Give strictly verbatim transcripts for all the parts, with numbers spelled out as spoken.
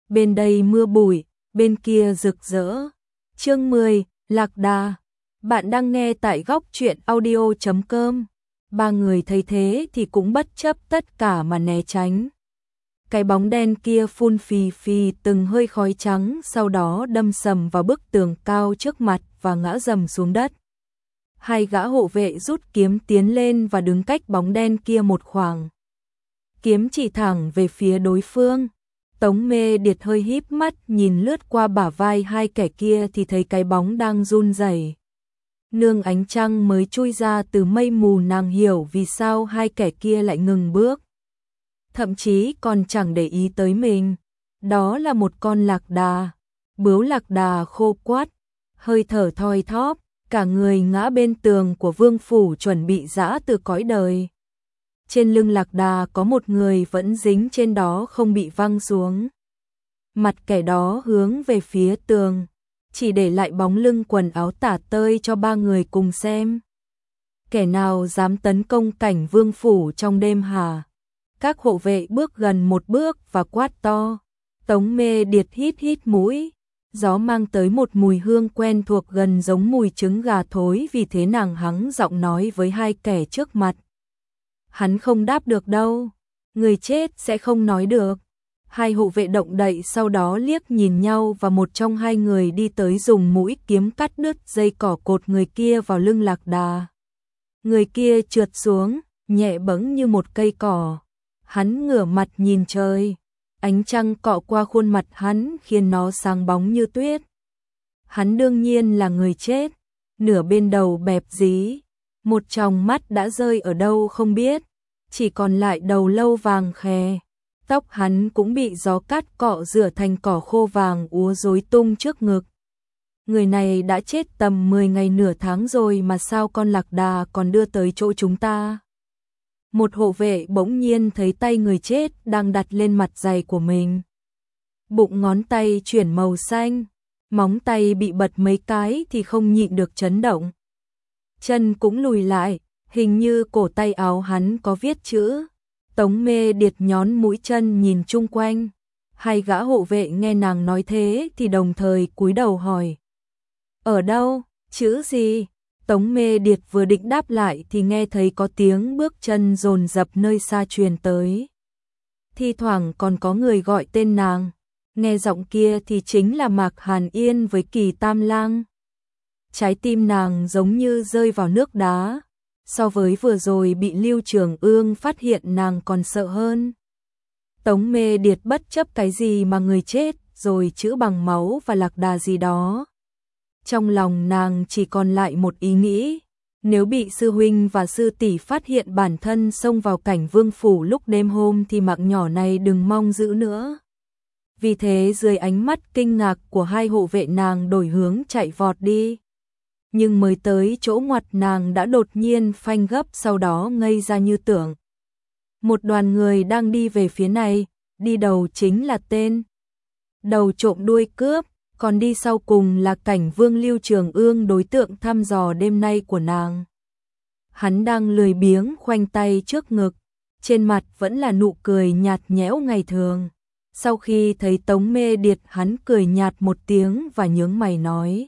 bên đây mưa bụi, bên kia rực rỡ. Chương mười, Lạc Đà. Bạn đang nghe tại góc truyện audio chấm com. Ba người thấy thế thì cũng bất chấp tất cả mà né tránh. Cái bóng đen kia phun phì phì từng hơi khói trắng, sau đó đâm sầm vào bức tường cao trước mặt và ngã rầm xuống đất. Hai gã hộ vệ rút kiếm tiến lên và đứng cách bóng đen kia một khoảng. Kiếm chỉ thẳng về phía đối phương. Tống Mê Điệt hơi híp mắt nhìn lướt qua bả vai hai kẻ kia thì thấy cái bóng đang run rẩy. Nương ánh trăng mới chui ra từ mây mù, nàng hiểu vì sao hai kẻ kia lại ngừng bước. Thậm chí còn chẳng để ý tới mình. Đó là một con lạc đà. Bướu lạc đà khô quắt, hơi thở thoi thóp, cả người ngã bên tường của vương phủ chuẩn bị giã từ cõi đời. Trên lưng lạc đà có một người vẫn dính trên đó không bị văng xuống. Mặt kẻ đó hướng về phía tường, chỉ để lại bóng lưng quần áo tả tơi cho ba người cùng xem. Kẻ nào dám tấn công cảnh vương phủ trong đêm hả? Các hộ vệ bước gần một bước và quát to. Tống Mê Điệt hít hít mũi. Gió mang tới một mùi hương quen thuộc gần giống mùi trứng gà thối, vì thế nàng hắng giọng nói với hai kẻ trước mặt. Hắn không đáp được đâu, người chết sẽ không nói được. Hai hộ vệ động đậy, sau đó liếc nhìn nhau và một trong hai người đi tới dùng mũi kiếm cắt đứt dây cỏ cột người kia vào lưng lạc đà. Người kia trượt xuống, nhẹ bẫng như một cây cỏ. Hắn ngửa mặt nhìn trời. Ánh trăng cọ qua khuôn mặt hắn khiến nó sáng bóng như tuyết. Hắn đương nhiên là người chết, nửa bên đầu bẹp dí, một tròng mắt đã rơi ở đâu không biết, chỉ còn lại đầu lâu vàng khè. Tóc hắn cũng bị gió cát cọ rửa thành cỏ khô vàng úa rối tung trước ngực. Người này đã chết tầm mười ngày nửa tháng rồi mà sao con lạc đà còn đưa tới chỗ chúng ta? Một hộ vệ bỗng nhiên thấy tay người chết đang đặt lên mặt giày của mình. Bụng ngón tay chuyển màu xanh, móng tay bị bật mấy cái thì không nhịn được chấn động. Chân cũng lùi lại, hình như cổ tay áo hắn có viết chữ. Tống Mê Điệt nhón mũi chân nhìn chung quanh. Hai gã hộ vệ nghe nàng nói thế thì đồng thời cúi đầu hỏi. Ở đâu? Chữ gì? Tống Mê Điệt vừa định đáp lại thì nghe thấy có tiếng bước chân dồn dập nơi xa truyền tới. Thi thoảng còn có người gọi tên nàng. Nghe giọng kia thì chính là Mạc Hàn Yên với Kỳ Tam Lang. Trái tim nàng giống như rơi vào nước đá. So với vừa rồi bị Lưu Trường Ương phát hiện, nàng còn sợ hơn. Tống Mê Điệt bất chấp cái gì mà người chết, rồi chữ bằng máu và lạc đà gì đó. Trong lòng nàng chỉ còn lại một ý nghĩ, nếu bị sư huynh và sư tỷ phát hiện bản thân xông vào cảnh vương phủ lúc đêm hôm thì mạng nhỏ này đừng mong giữ nữa. Vì thế dưới ánh mắt kinh ngạc của hai hộ vệ, nàng đổi hướng chạy vọt đi. Nhưng mới tới chỗ ngoặt nàng đã đột nhiên phanh gấp, sau đó ngây ra như tưởng. Một đoàn người đang đi về phía này, đi đầu chính là tên đầu trộm đuôi cướp. Còn đi sau cùng là cảnh vương Lưu Trường Ương, đối tượng thăm dò đêm nay của nàng. Hắn đang lười biếng khoanh tay trước ngực, trên mặt vẫn là nụ cười nhạt nhẽo ngày thường. Sau khi thấy Tống Mê Điệt, hắn cười nhạt một tiếng và nhướng mày nói.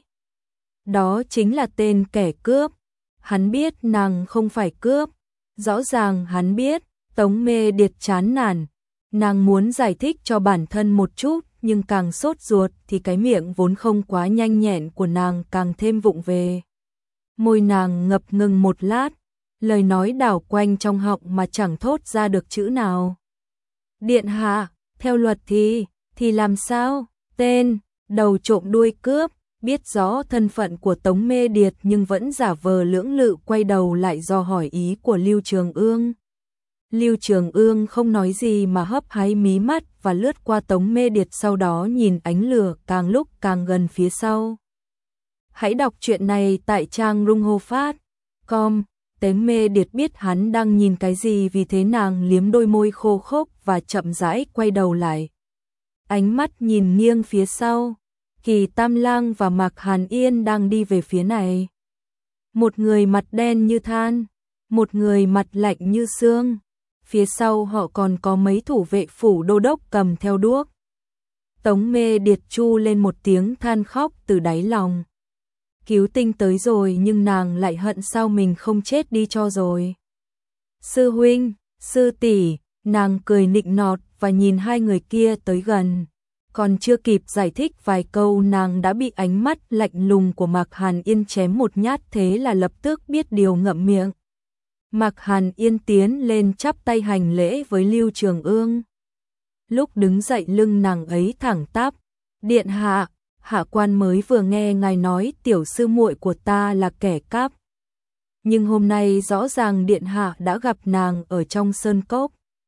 Đó chính là tên kẻ cướp. Hắn biết nàng không phải cướp. Rõ ràng hắn biết. Tống Mê Điệt chán nản. Nàng muốn giải thích cho bản thân một chút, nhưng càng sốt ruột thì cái miệng vốn không quá nhanh nhẹn của nàng càng thêm vụng về. Môi nàng ngập ngừng một lát, lời nói đảo quanh trong họng mà chẳng thốt ra được chữ nào. Điện hạ, theo luật thì, thì làm sao? Tên đầu trộm đuôi cướp biết rõ thân phận của Tống Mê Điệt nhưng vẫn giả vờ lưỡng lự, quay đầu lại do hỏi ý của Lưu Trường Ương. Lưu Trường Ương không nói gì mà hấp háy mí mắt và lướt qua Tống Mê Điệt, sau đó nhìn ánh lửa càng lúc càng gần phía sau. Hãy đọc truyện này tại trang runghofat chấm com. Tống Mê Điệt biết hắn đang nhìn cái gì, vì thế nàng liếm đôi môi khô khốc và chậm rãi quay đầu lại. Ánh mắt nhìn nghiêng phía sau, Kỳ Tam Lang và Mạc Hàn Yên đang đi về phía này. Một người mặt đen như than, một người mặt lạnh như xương. Phía sau họ còn có mấy thủ vệ phủ đô đốc cầm theo đuốc. Tống Mê Điệt chu lên một tiếng than khóc từ đáy lòng. Cứu tinh tới rồi nhưng nàng lại hận sao mình không chết đi cho rồi. Sư huynh, sư tỷ, nàng cười nịnh nọt và nhìn hai người kia tới gần. Còn chưa kịp giải thích vài câu nàng đã bị ánh mắt lạnh lùng của Mạc Hàn Yên chém một nhát, thế là lập tức biết điều ngậm miệng. Mạc Hàn Yên tiến lên chắp tay hành lễ với Lưu Trường Ương. Lúc đứng dậy lưng nàng ấy thẳng tắp. Điện hạ, hạ quan mới vừa nghe ngài nói tiểu sư muội của ta là kẻ cắp. Nhưng hôm nay rõ ràng điện hạ đã gặp nàng ở trong sơn cốc.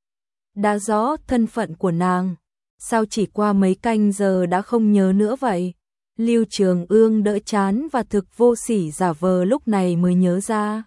Đã rõ thân phận của nàng, sao chỉ qua mấy canh giờ đã không nhớ nữa vậy? Lưu Trường Ương đỡ chán và thực vô sỉ giả vờ lúc này mới nhớ ra.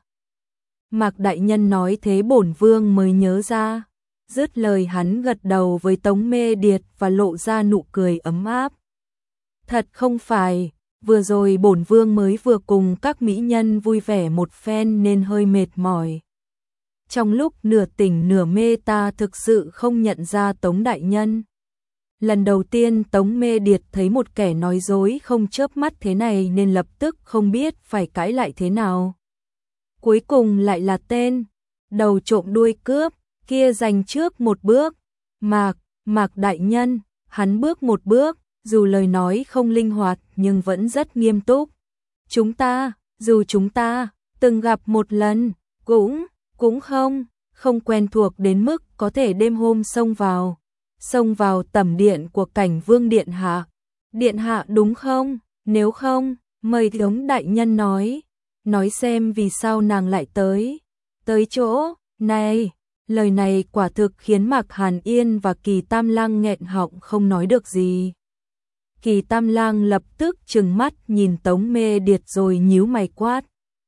Mạc đại nhân nói thế bổn vương mới nhớ ra. Dứt lời hắn gật đầu với Tống Mê Điệt và lộ ra nụ cười ấm áp. Thật không phải, vừa rồi bổn vương mới vừa cùng các mỹ nhân vui vẻ một phen nên hơi mệt mỏi. Trong lúc nửa tỉnh nửa mê ta thực sự không nhận ra Tống đại nhân. Lần đầu tiên Tống Mê Điệt thấy một kẻ nói dối không chớp mắt thế này nên lập tức không biết phải cãi lại thế nào. Cuối cùng lại là tên đầu trộm đuôi cướp kia giành trước một bước. Mạc, Mạc đại nhân, hắn bước một bước, dù lời nói không linh hoạt nhưng vẫn rất nghiêm túc. Chúng ta, dù chúng ta từng gặp một lần, cũng cũng không, không quen thuộc đến mức có thể đêm hôm xông vào, xông vào tẩm điện của Cảnh Vương điện hạ. Điện hạ đúng không? Nếu không, mời Tống đại nhân nói, nói xem vì sao nàng lại tới, tới chỗ này. Lời này quả thực khiến Mạc Hàn Yên và Kỳ Tam Lang nghẹn họng không nói được gì. Kỳ Tam Lang lập tức trừng mắt nhìn Tống Mê Điệt rồi nhíu mày quát.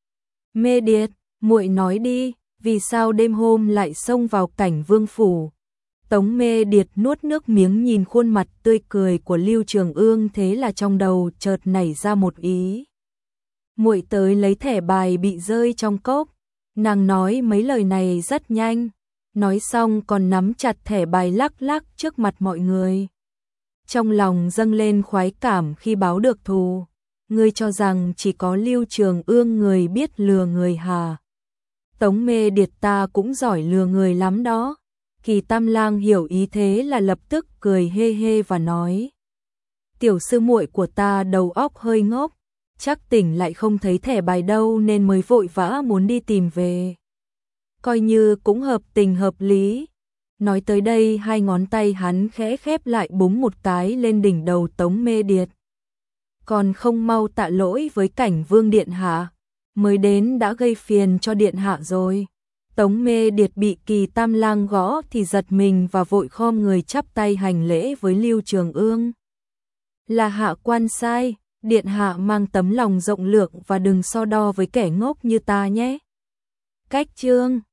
Mê Điệt, muội nói đi, vì sao đêm hôm lại xông vào Cảnh Vương phủ? Tống Mê Điệt nuốt nước miếng nhìn khuôn mặt tươi cười của Lưu Trường Ương, thế là trong đầu chợt nảy ra một ý. Muội tới lấy thẻ bài bị rơi trong cốc. Nàng nói mấy lời này rất nhanh, nói xong còn nắm chặt thẻ bài lắc lắc trước mặt mọi người. Trong lòng dâng lên khoái cảm khi báo được thù. Ngươi cho rằng chỉ có Lưu Trường Ương người biết lừa người hả? Tống Mê Điệt ta cũng giỏi lừa người lắm đó. Kỳ Tam Lang hiểu ý thế là lập tức cười hê hê và nói. Tiểu sư muội của ta đầu óc hơi ngốc, chắc tỉnh lại không thấy thẻ bài đâu nên mới vội vã muốn đi tìm về. Coi như cũng hợp tình hợp lý. Nói tới đây hai ngón tay hắn khẽ khép lại búng một cái lên đỉnh đầu Tống Mê Điệt. Còn không mau tạ lỗi với Cảnh Vương điện hạ, mới đến đã gây phiền cho điện hạ rồi. Tống Mê Điệt bị Kỳ Tam Lang gõ thì giật mình và vội khom người chắp tay hành lễ với Lưu Trường Ương. Là hạ quan sai, điện hạ mang tấm lòng rộng lượng và đừng so đo với kẻ ngốc như ta nhé. Cách chương